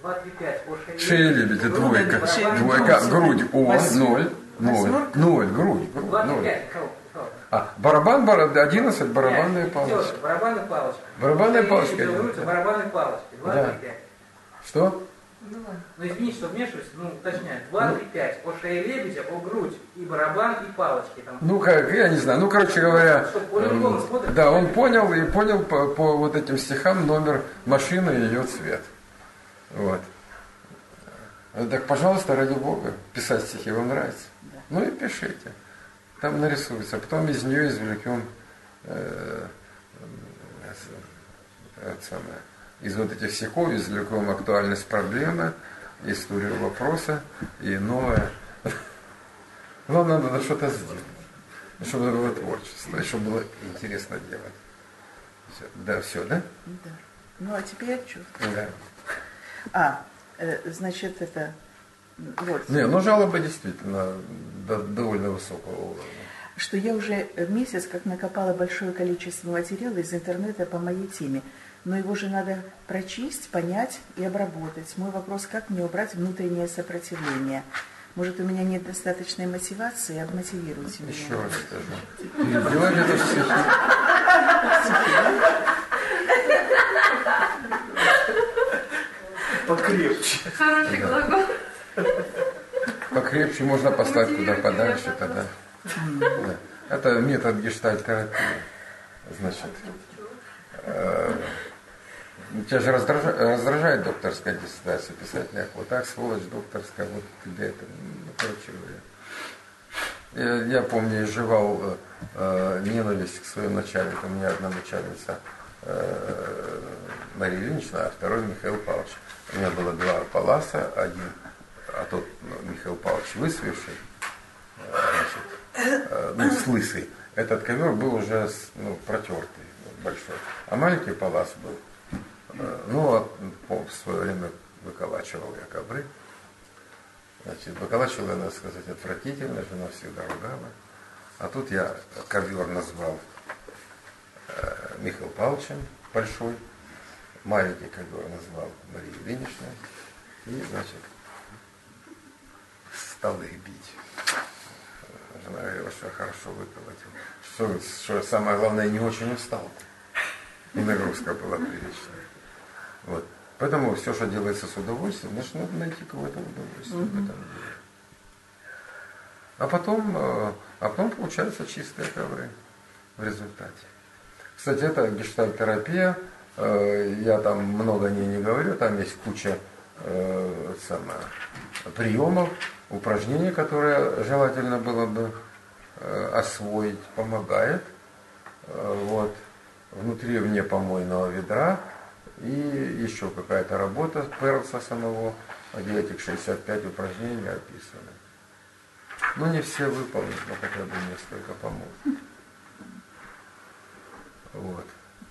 2, 3, 5. Шея лебедя, двойка. Двойка, грудь, ноль, грудь, 2, 3, 5. Барабан, 11, барабанная палочка. Барабанная палочка. Барабанная палочка. Барабанная палочка. 2, 3, 5. Что? Ну, извините, что вмешиваюсь, уточняю. 2, 3, 5. О шее лебедя, о грудь, и барабан, и палочки. Там. Я не знаю. Короче говоря, да, он понял по вот этим стихам номер машины и ее цвет. Вот. Так, пожалуйста, ради Бога, писать стихи вам нравится? Ну и пишите. Там нарисуется. Потом из нее извлекем из вот этих стихов извлекем актуальность проблемы, историю вопроса и новое. Главное, надо что-то сделать, чтобы это было творчество, и чтобы было интересно делать. Все, да? Да. Ну, а теперь отчет. Да. Значит, это... Вот. Жалобы действительно довольно высокого уровня. Что я уже месяц как накопала большое количество материала из интернета по моей теме, но его же надо прочесть, понять и обработать. Мой вопрос, как мне убрать внутреннее сопротивление? Может, у меня нет достаточной мотивации? Обмотивируйте меня. Еще раз скажу. Переделали это в стихи. Покрепче. Хороший глагол. Покрепче можно послать куда подальше тогда. Да. Это метод гештальт-терапии. Значит, тебя же раздражает докторская диссертация, писать легко. Так, сволочь докторская, вот тебе это, короче говоря. Я помню, изживал ненависть к своим начальникам. У меня одна начальница Мария Ильинична, а второй Михаил Павлович. У меня было два паласа, один, а тот Михаил Павлович высвивший, с лысый. Этот ковер был уже протертый, большой. А маленький палас был. В свое время выколачивал я ковры. Значит, выколачивал я, надо сказать, отвратительно, жена всегда ругала. А тут я ковер назвал Михаилом Павловичем большой, маленький ковер назвал Марией Ильиничной, и, значит, стал их бить. Жена говорила, что я хорошо выколотил. Что самое главное, не очень устал. И нагрузка была приличная. Вот. Поэтому все, что делается с удовольствием, значит, надо найти какое-то удовольствие в этом деле. А потом получаются чистые ковры в результате. Кстати, это гештальт-терапия. Я там много о ней не говорю. Там есть куча приемов, упражнений, которые желательно было бы освоить. Помогает. Вот. Внутри и вне помойного ведра. И еще какая-то работа Перлса самого, где этих 65 упражнений описаны. Не все выполнят, но хотя бы несколько помогут. Вот.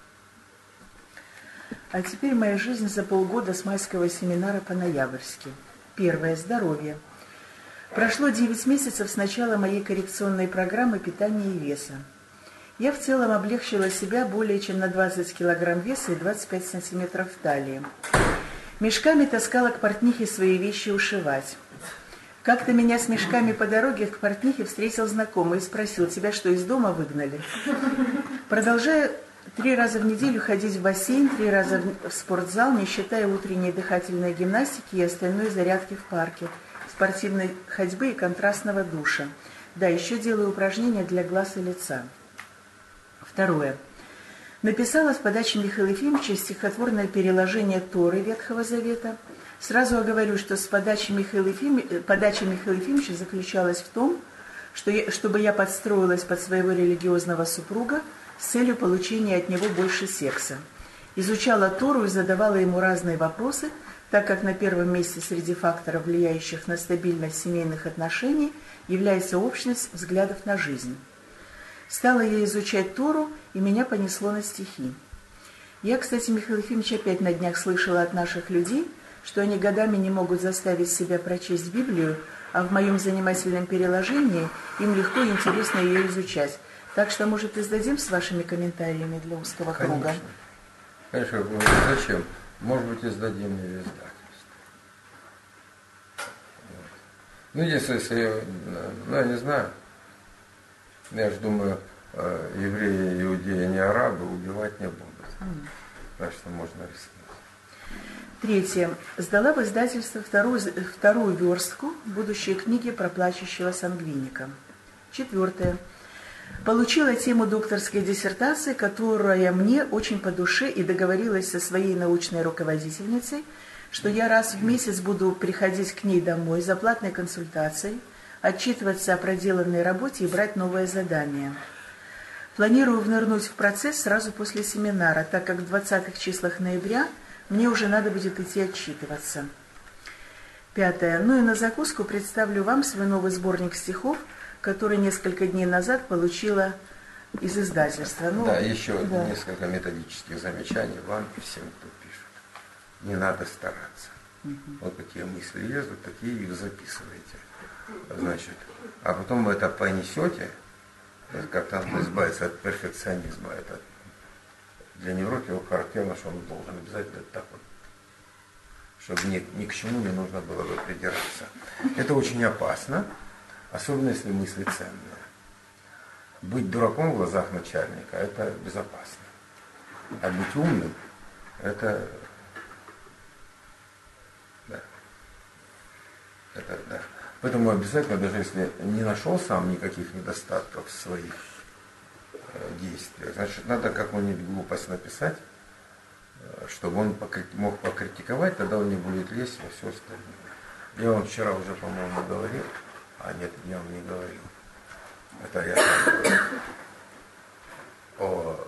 А теперь моя жизнь за полгода с майского семинара по-ноябрьски. Первое. Здоровье. Прошло 9 месяцев с начала моей коррекционной программы питания и веса. Я в целом облегчила себя более чем на 20 килограмм веса и 25 сантиметров в талии. Мешками таскала к портнихе свои вещи ушивать. Как-то меня с мешками по дороге к портнихе встретил знакомый и спросил: тебя что, из дома выгнали? Продолжая 3 раза в неделю ходить в бассейн, 3 раза в спортзал, не считая утренней дыхательной гимнастики и остальной зарядки в парке, спортивной ходьбы и контрастного душа. Да, еще делаю упражнения для глаз и лица. Второе. Написала с подачи Михаила Ефимовича стихотворное переложение Торы Ветхого Завета. Сразу оговорю, что с подачи Михаила Ефимовича заключалась в том, чтобы я подстроилась под своего религиозного супруга с целью получения от него больше секса. Изучала Тору и задавала ему разные вопросы, так как на первом месте среди факторов, влияющих на стабильность семейных отношений, является общность взглядов на жизнь. Стала я изучать Тору, и меня понесло на стихи. Я, кстати, Михаил Ефимович, опять на днях слышала от наших людей, что они годами не могут заставить себя прочесть Библию, а в моем занимательном переложении им легко и интересно ее изучать. Так что, может, издадим с вашими комментариями для узкого круга? Конечно, зачем? Может быть, издадим ее издательство. Ну, если, ну, я не знаю. Я же думаю, евреи, иудеи, не арабы, убивать не будут. Так что можно рискнуть. Третье. Сдала в издательство вторую верстку будущей книги про плачущего сангвиника. Четвертое. Получила тему докторской диссертации, которая мне очень по душе, и договорилась со своей научной руководительницей, что я раз в месяц буду приходить к ней домой за платной консультацией, отчитываться о проделанной работе и брать новое задание. Планирую внырнуть в процесс сразу после семинара, так как в 20-х числах ноября мне уже надо будет идти отчитываться. Пятое. Ну и на закуску представлю вам свой новый сборник стихов, который несколько дней назад получила из издательства. Ну, да, еще несколько методических замечаний вам и всем, кто пишет. Не надо стараться. Вот какие мысли лезут, такие их записываете. Значит, а потом вы это понесете, как-то надо избавиться от перфекционизма. Это для невротика характерно, что он должен обязательно так вот, чтобы ни к чему не нужно было бы придираться. Это очень опасно, особенно если мысли ценные. Быть дураком в глазах начальника – это безопасно. А быть умным – это да. Это да. Поэтому обязательно, даже если не нашел сам никаких недостатков в своих действиях, значит, надо какую-нибудь глупость написать, чтобы он мог покритиковать, тогда он не будет лезть во все остальное. Я вам вчера уже, по-моему, говорил, а нет, я вам не говорил. Это я говорил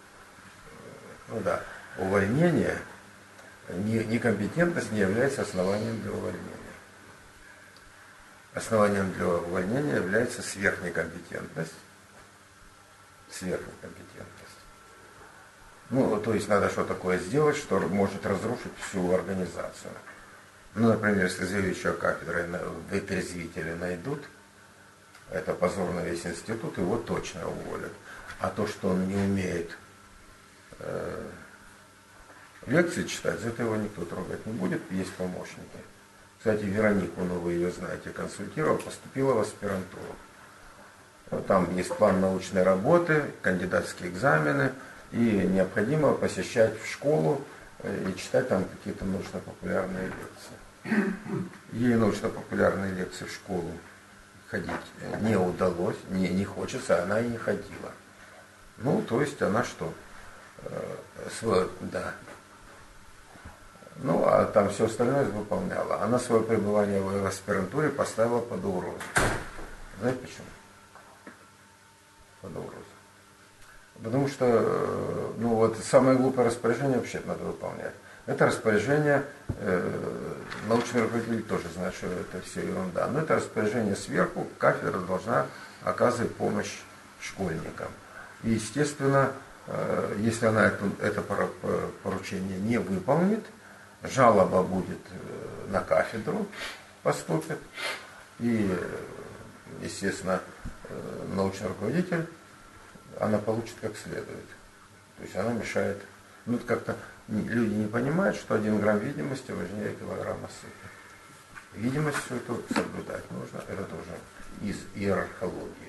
увольнение, некомпетентность не является основанием для увольнения. Основанием для увольнения является сверхнекомпетентность. Ну, то есть надо что такое сделать, что может разрушить всю организацию. Ну, например, если заведующего кафедрой вытрезвители найдут, это позор на весь институт, его точно уволят. А то, что он не умеет лекции читать, за это его никто трогать не будет, есть помощники. Кстати, Веронику, ну вы ее знаете, консультировал, поступила в аспирантуру. Там есть план научной работы, кандидатские экзамены, и необходимо посещать в школу и читать там какие-то научно-популярные лекции. Ей научно-популярные лекции в школу ходить не удалось, не хочется, она и не ходила. Ну, то есть она что? Да. Ну, а там все остальное выполняла. Она свое пребывание в аспирантуре поставила под угрозу. Знаете почему? Под угрозу. Потому что, ну вот, самое глупое распоряжение вообще надо выполнять. Это распоряжение, научный руководитель тоже знает, что это все ерунда. Но это распоряжение сверху, кафедра должна оказывать помощь школьникам. И, естественно, если она это поручение не выполнит, жалоба будет на кафедру, поступит, и, естественно, научный руководитель, она получит как следует. То есть она мешает. Ну, как-то люди не понимают, что 1 грамм видимости важнее килограмма сыпи. Видимость всю эту соблюдать нужно, это тоже из иерархологии.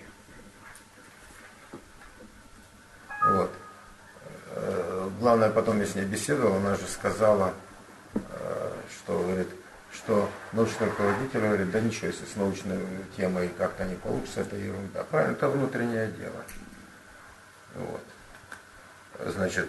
Вот. Главное, потом я с ней беседовал, она же сказала, что, говорит, что научный руководитель говорит, да ничего, если с научной темой как-то не получится, это ерунда. Правильно, это внутреннее дело. Вот. Значит,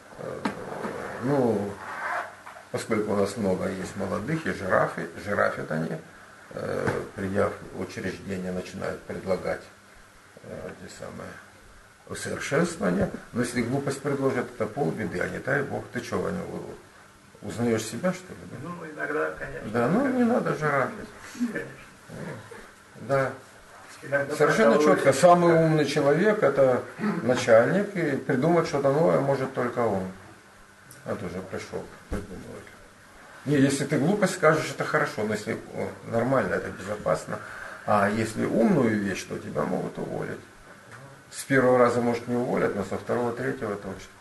ну, поскольку у нас много есть молодых, и жирафят они, придя в учреждение, начинают предлагать те самые усовершенствования. Но если глупость предложат, это полбеды, а не дай Бог, ты что, Ваня, узнаешь себя, что ли? Да? Ну, иногда, конечно. Да, ну не надо жирафить. Конечно. Да. Иногда Совершенно четко. Самый умный человек – это начальник, и придумать что-то новое может только он. А ты уже пришел придумывать. Не, если ты глупость скажешь, это хорошо, но если нормально, это безопасно. А если умную вещь, то тебя могут уволить. С первого раза, может, не уволят, но со второго, третьего точно.